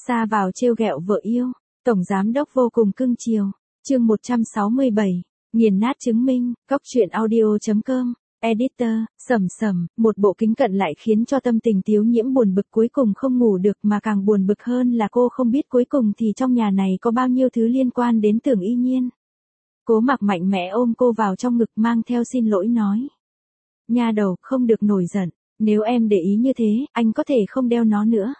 Ra vào trêu ghẹo vợ yêu, tổng giám đốc vô cùng cưng chiều. Chương 167, nghiền nát chứng minh, Cóc truyện audio.com. Editor, Sầm, một bộ kính cận lại khiến cho tâm tình Tiếu Nhiễm buồn bực cuối cùng không ngủ được, mà càng buồn bực hơn là cô không biết cuối cùng thì trong nhà này có bao nhiêu thứ liên quan đến Tưởng Y Nhiên. Cố Mặc mạnh mẽ ôm cô vào trong ngực, mang theo xin lỗi nói. Nha đầu, không được nổi giận, nếu em để ý như thế, anh có thể không đeo nó nữa.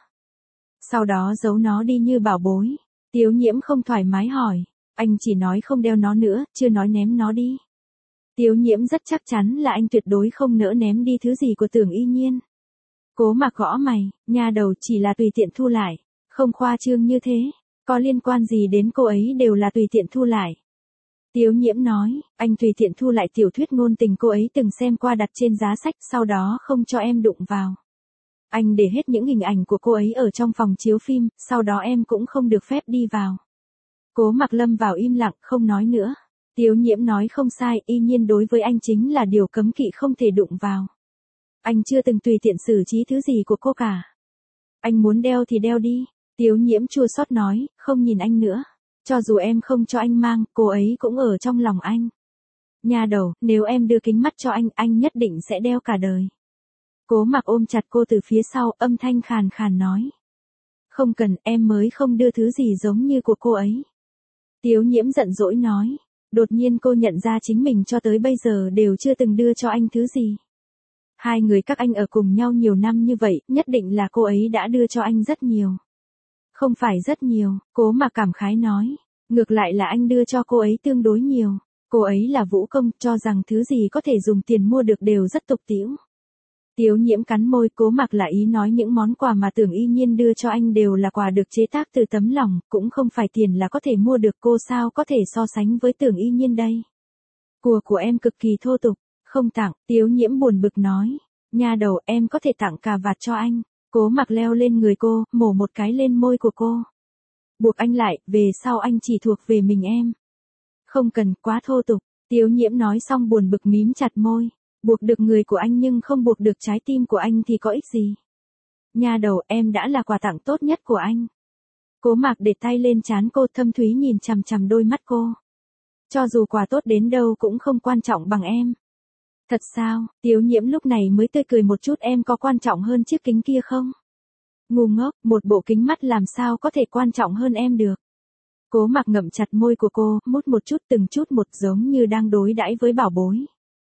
Sau đó giấu nó đi như bảo bối. Tiếu Nhiễm không thoải mái hỏi, anh chỉ nói không đeo nó nữa, chưa nói ném nó đi. Tiếu Nhiễm rất chắc chắn là anh tuyệt đối không nỡ ném đi thứ gì của Tưởng Y Nhiên. Cố Mặc gõ mày, nha đầu, chỉ là tùy tiện thu lại, không khoa trương như thế, có liên quan gì đến cô ấy, đều là tùy tiện thu lại. Tiếu Nhiễm nói, anh tùy tiện thu lại tiểu thuyết ngôn tình cô ấy từng xem qua đặt trên giá sách, sau đó không cho em đụng vào. Anh để hết những hình ảnh của cô ấy ở trong phòng chiếu phim, sau đó em cũng không được phép đi vào. Cố Mặc lâm vào im lặng, không nói nữa. Tiếu Nhiễm nói không sai, Y Nhiên đối với anh chính là điều cấm kỵ không thể đụng vào. Anh chưa từng tùy tiện xử trí thứ gì của cô cả. Anh muốn đeo thì đeo đi. Tiếu Nhiễm chua xót nói, không nhìn anh nữa. Cho dù em không cho anh mang, cô ấy cũng ở trong lòng anh. Nha đầu, nếu em đưa kính mắt cho anh nhất định sẽ đeo cả đời. Cố Mặc ôm chặt cô từ phía sau, âm thanh khàn khàn nói. Không cần, em mới không đưa thứ gì giống như của cô ấy. Tiếu Nhiễm giận dỗi nói. Đột nhiên cô nhận ra chính mình cho tới bây giờ đều chưa từng đưa cho anh thứ gì. Hai người các anh ở cùng nhau nhiều năm như vậy, nhất định là cô ấy đã đưa cho anh rất nhiều. Không phải rất nhiều, Cố Mặc cảm khái nói. Ngược lại là anh đưa cho cô ấy tương đối nhiều. Cô ấy là vũ công, cho rằng thứ gì có thể dùng tiền mua được đều rất tục tĩu. Tiếu Nhiễm cắn môi, Cố Mặc là ý nói những món quà mà Tưởng Y Nhiên đưa cho anh đều là quà được chế tác từ tấm lòng, cũng không phải tiền là có thể mua được, cô sao có thể so sánh với Tưởng Y Nhiên đây. Của em cực kỳ thô tục, không tặng, Tiếu Nhiễm buồn bực nói. Nha đầu, em có thể tặng cà vạt cho anh. Cố Mặc leo lên người cô, mổ một cái lên môi của cô. Buộc anh lại, về sau anh chỉ thuộc về mình em. Không cần, quá thô tục. Tiếu Nhiễm nói xong buồn bực mím chặt môi. Buộc được người của anh nhưng không buộc được trái tim của anh thì có ích gì. Nha đầu, em đã là quà tặng tốt nhất của anh. Cố Mặc để tay lên trán cô, thâm thúy nhìn chằm chằm đôi mắt cô. Cho dù quà tốt đến đâu cũng không quan trọng bằng em. Thật sao? Tiếu Nhiễm lúc này mới tươi cười một chút, em có quan trọng hơn chiếc kính kia không? Ngu ngốc, một bộ kính mắt làm sao có thể quan trọng hơn em được. Cố Mặc ngậm chặt môi của cô, mút một chút từng chút một, giống như đang đối đãi với bảo bối.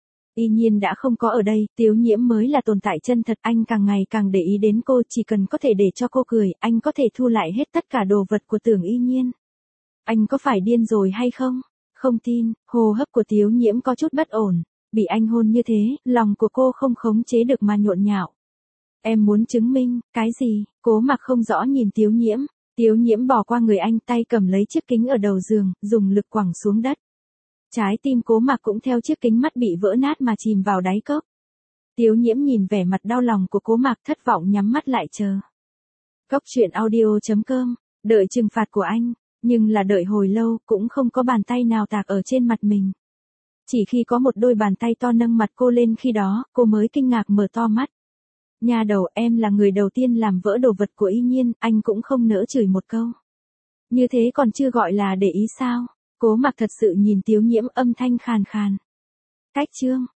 Y Nhiên đã không có ở đây, Tiếu Nhiễm mới là tồn tại chân thật, anh càng ngày càng để ý đến cô, chỉ cần có thể để cho cô cười, anh có thể thu lại hết tất cả đồ vật của Tưởng Y Nhiên. Anh có phải điên rồi hay không? Không tin, hô hấp của Tiếu Nhiễm có chút bất ổn, bị anh hôn như thế, lòng của cô không khống chế được mà nhộn nhạo. Em muốn chứng minh, cái gì? Cố Mặc không rõ nhìn Tiếu Nhiễm. Tiếu Nhiễm bỏ qua người anh, tay cầm lấy chiếc kính ở đầu giường, dùng lực quẳng xuống đất. Trái tim Cố Mặc cũng theo chiếc kính mắt bị vỡ nát mà chìm vào đáy cốc. Tiếu Nhiễm nhìn vẻ mặt đau lòng của Cố Mặc, thất vọng nhắm mắt lại chờ. Cóc truyện audio.com, đợi trừng phạt của anh, nhưng là đợi hồi lâu cũng không có bàn tay nào tạc ở trên mặt mình. Chỉ khi có một đôi bàn tay to nâng mặt cô lên, khi đó cô mới kinh ngạc mở to mắt. Nha đầu, em là người đầu tiên làm vỡ đồ vật của Y Nhiên, anh cũng không nỡ chửi một câu. Như thế còn chưa gọi là để ý sao? Cố Mặc thật sự nhìn Tiếu Nhiễm, âm thanh khàn khàn. Cách chương.